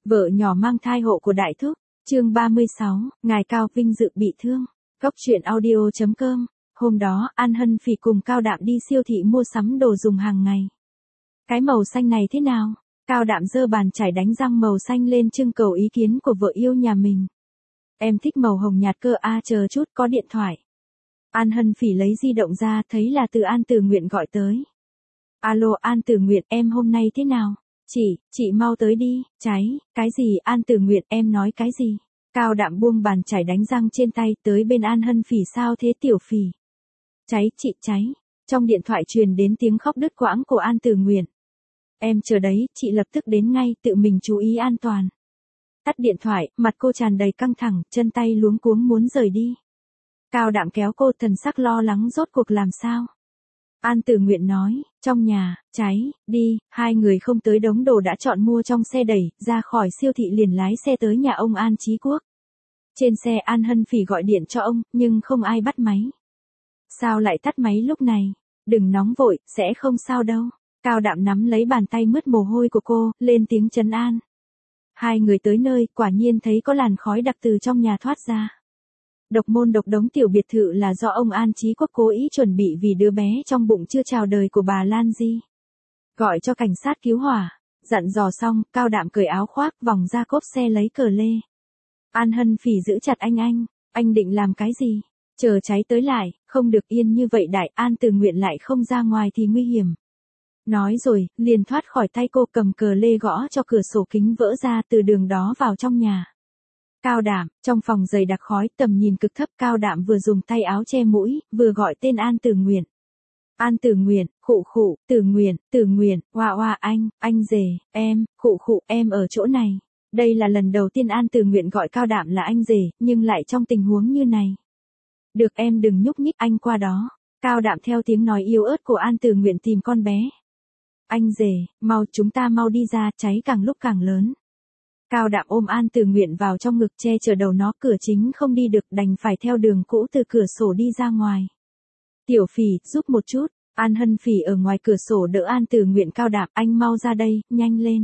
Vợ nhỏ mang thai hộ của đại thúc, chương 36, ngài Cao vinh dự bị thương. Góc truyện audio.com. Hôm đó, An Hân Phỉ cùng Cao Đạm đi siêu thị mua sắm đồ dùng hàng ngày. Cái màu xanh này thế nào? Cao Đạm giơ bàn chải đánh răng màu xanh lên trưng cầu ý kiến của vợ yêu nhà mình. Em thích màu hồng nhạt cơ à, chờ chút có điện thoại. An Hân Phỉ lấy di động ra, thấy là từ An Tử Nguyện gọi tới. Alo An Tử Nguyện, em hôm nay thế nào? Chị mau tới đi. Cháy, cái gì An Tử Nguyện, em nói cái gì? Cao Đạm buông bàn chải đánh răng trên tay tới bên An Hân Phỉ, sao thế tiểu Phỉ? Cháy, chị cháy. Trong điện thoại truyền đến tiếng khóc đứt quãng của An Tử Nguyện. Em chờ đấy, chị lập tức đến ngay, tự mình chú ý an toàn. Tắt điện thoại, mặt cô tràn đầy căng thẳng, chân tay luống cuống muốn rời đi. Cao Đạm kéo cô, thần sắc lo lắng, rốt cuộc làm sao? An Tử Nguyện nói, trong nhà, cháy, đi. Hai người không tới đống đồ đã chọn mua trong xe đẩy, ra khỏi siêu thị liền lái xe tới nhà ông An Chí Quốc. Trên xe An Hân Phỉ gọi điện cho ông, nhưng không ai bắt máy. Sao lại tắt máy lúc này? Đừng nóng vội, sẽ không sao đâu. Cao Đạm nắm lấy bàn tay mướt mồ hôi của cô, lên tiếng trấn an. Hai người tới nơi, quả nhiên thấy có làn khói đặc từ trong nhà thoát ra. Độc môn độc đống tiểu biệt thự là do ông An Chí Quốc cố ý chuẩn bị vì đứa bé trong bụng chưa chào đời của bà Lan Di. Gọi cho cảnh sát cứu hỏa. Dặn dò xong, Cao Đạm cởi áo khoác, vòng ra cốp xe lấy cờ lê. An Hân Phỉ giữ chặt anh định làm cái gì? Chờ cháy tới lại, không được yên như vậy đại. An Tử Nguyện lại không ra ngoài thì nguy hiểm. Nói rồi, liền thoát khỏi tay cô, cầm cờ lê gõ cho cửa sổ kính vỡ ra, từ đường đó vào trong nhà. Cao Đạm, trong phòng dày đặc khói, tầm nhìn cực thấp. Cao Đạm vừa dùng tay áo che mũi, vừa gọi tên An Tử Nguyện. An Tử Nguyện, khụ, Tử Nguyện, oa anh rể, em, khụ, em ở chỗ này. Đây là lần đầu tiên An Tử Nguyện gọi Cao Đạm là anh rể, nhưng lại trong tình huống như này. Được, em đừng nhúc nhích, anh qua đó. Cao Đạm theo tiếng nói yếu ớt của An Tử Nguyện tìm con bé. Anh rể, chúng ta mau đi ra, cháy càng lúc càng lớn. Cao Đạm ôm An Tử Nguyện vào trong ngực, che chở đầu nó, cửa chính không đi được, đành phải theo đường cũ từ cửa sổ đi ra ngoài. Tiểu Phỉ, giúp một chút. An Hân Phỉ ở ngoài cửa sổ đỡ An Tử Nguyện. Cao Đạm, anh mau ra đây, nhanh lên.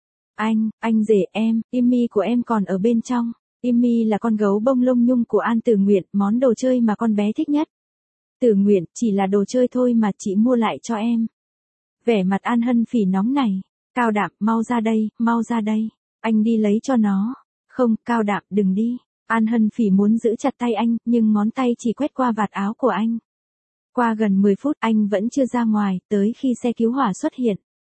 Anh rể em, Immy của em còn ở bên trong. Immy là con gấu bông lông nhung của An Tử Nguyện, món đồ chơi mà con bé thích nhất. Tử Nguyện, chỉ là đồ chơi thôi mà chị mua lại cho em. Vẻ mặt An Hân Phỉ nóng nảy. Cao Đạm, mau ra đây. Anh đi lấy cho nó. Không, Cao Đạm, đừng đi. An Hân Phỉ muốn giữ chặt tay anh, nhưng ngón tay chỉ quét qua vạt áo của anh. Qua gần 10 phút, anh vẫn chưa ra ngoài, tới khi xe cứu hỏa xuất hiện.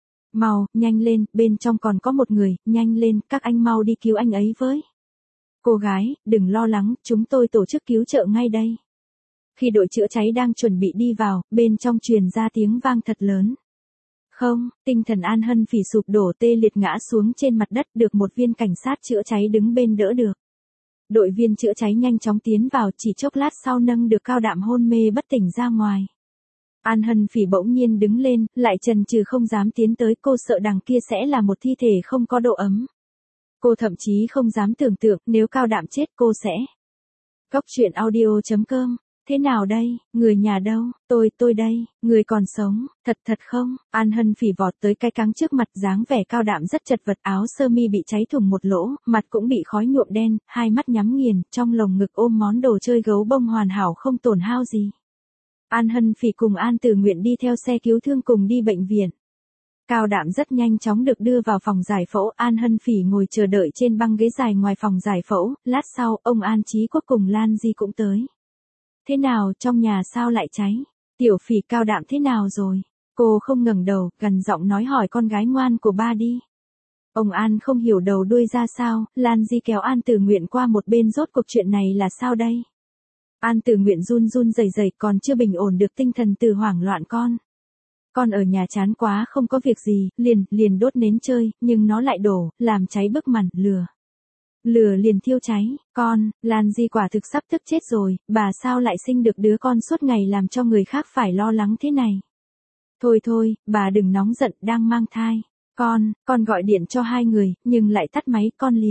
Nhanh lên, bên trong còn có một người, nhanh lên, các anh mau đi cứu anh ấy với. Cô gái, đừng lo lắng, chúng tôi tổ chức cứu trợ ngay đây. Khi đội chữa cháy đang chuẩn bị đi vào, bên trong truyền ra tiếng vang thật lớn. Không, tinh thần An Hân Phỉ sụp đổ, tê liệt ngã xuống trên mặt đất, được một viên cảnh sát chữa cháy đứng bên đỡ được. Đội viên chữa cháy nhanh chóng tiến vào, chỉ chốc lát sau nâng được Cao Đạm hôn mê bất tỉnh ra ngoài. An Hân Phỉ bỗng nhiên đứng lên, lại chần chừ không dám tiến tới, cô sợ đằng kia sẽ là một thi thể không có độ ấm. Cô thậm chí không dám tưởng tượng nếu Cao Đạm chết cô sẽ. Góc truyện audio.com. Thế nào đây, người nhà đâu? Tôi đây, người còn sống, thật không? An Hân Phỉ vọt tới cái cáng trước mặt, dáng vẻ Cao Đạm rất chật vật, áo sơ mi bị cháy thủng một lỗ, mặt cũng bị khói nhuộm đen, hai mắt nhắm nghiền, trong lồng ngực ôm món đồ chơi gấu bông hoàn hảo không tổn hao gì. An Hân Phỉ cùng An Tử Nguyện đi theo xe cứu thương cùng đi bệnh viện. Cao Đạm rất nhanh chóng được đưa vào phòng giải phẫu. An Hân Phỉ ngồi chờ đợi trên băng ghế dài ngoài phòng giải phẫu. Lát sau, ông An Chí Quốc cùng Lan Di cũng tới. Thế nào, trong nhà sao lại cháy? Tiểu Phỉ, Cao Đạm thế nào rồi? Cô không ngẩng đầu, gần giọng nói hỏi con gái ngoan của ba đi. Ông An không hiểu đầu đuôi ra sao. Lan Di kéo An Tử Nguyện qua một bên, rốt cuộc chuyện này là sao đây? An Tử Nguyện run rẩy còn chưa bình ổn được tinh thần từ hoảng loạn. Con ở nhà chán quá, không có việc gì, liền đốt nến chơi, nhưng nó lại đổ, làm cháy bức màn, lửa liền thiêu cháy. Lan Di quả thực sắp tức chết rồi, bà sao lại sinh được đứa con suốt ngày làm cho người khác phải lo lắng thế này. Thôi, bà đừng nóng giận, đang mang thai. Con gọi điện cho hai người, nhưng lại tắt máy,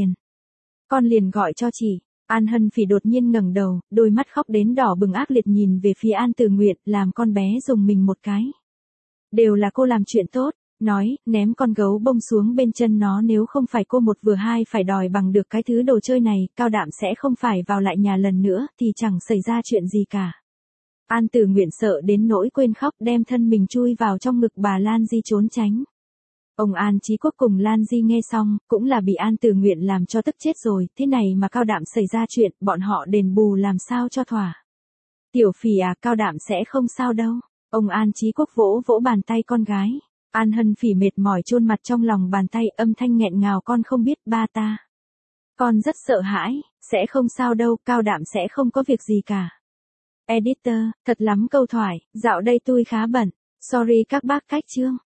con liền gọi cho chị. An Hân Phỉ đột nhiên ngẩng đầu, đôi mắt khóc đến đỏ bừng ác liệt nhìn về phía An Tử Nguyện, làm con bé rùng mình một cái. Đều là cô làm chuyện tốt, nói, ném con gấu bông xuống bên chân nó, nếu không phải cô một vừa hai phải đòi bằng được cái thứ đồ chơi này, Cao Đạm sẽ không phải vào lại nhà lần nữa, thì chẳng xảy ra chuyện gì cả. An Tử Nguyện sợ đến nỗi quên khóc, đem thân mình chui vào trong ngực bà Lan Di trốn tránh. Ông An Chí Quốc cùng Lan Di nghe xong, cũng là bị An Tử Nguyện làm cho tức chết rồi, thế này mà Cao Đạm xảy ra chuyện, bọn họ đền bù làm sao cho thỏa. Tiểu Phỉ à, Cao Đạm sẽ không sao đâu. Ông An Chí Quốc vỗ vỗ bàn tay con gái. An Hân Phỉ mệt mỏi chôn mặt trong lòng bàn tay, âm thanh nghẹn ngào, con không biết ba ta. Con rất sợ hãi, sẽ không sao đâu, Cao Đạm sẽ không có việc gì cả. Editor, thật lắm câu thoại, dạo đây tôi khá bận. Sorry các bác, cách chương.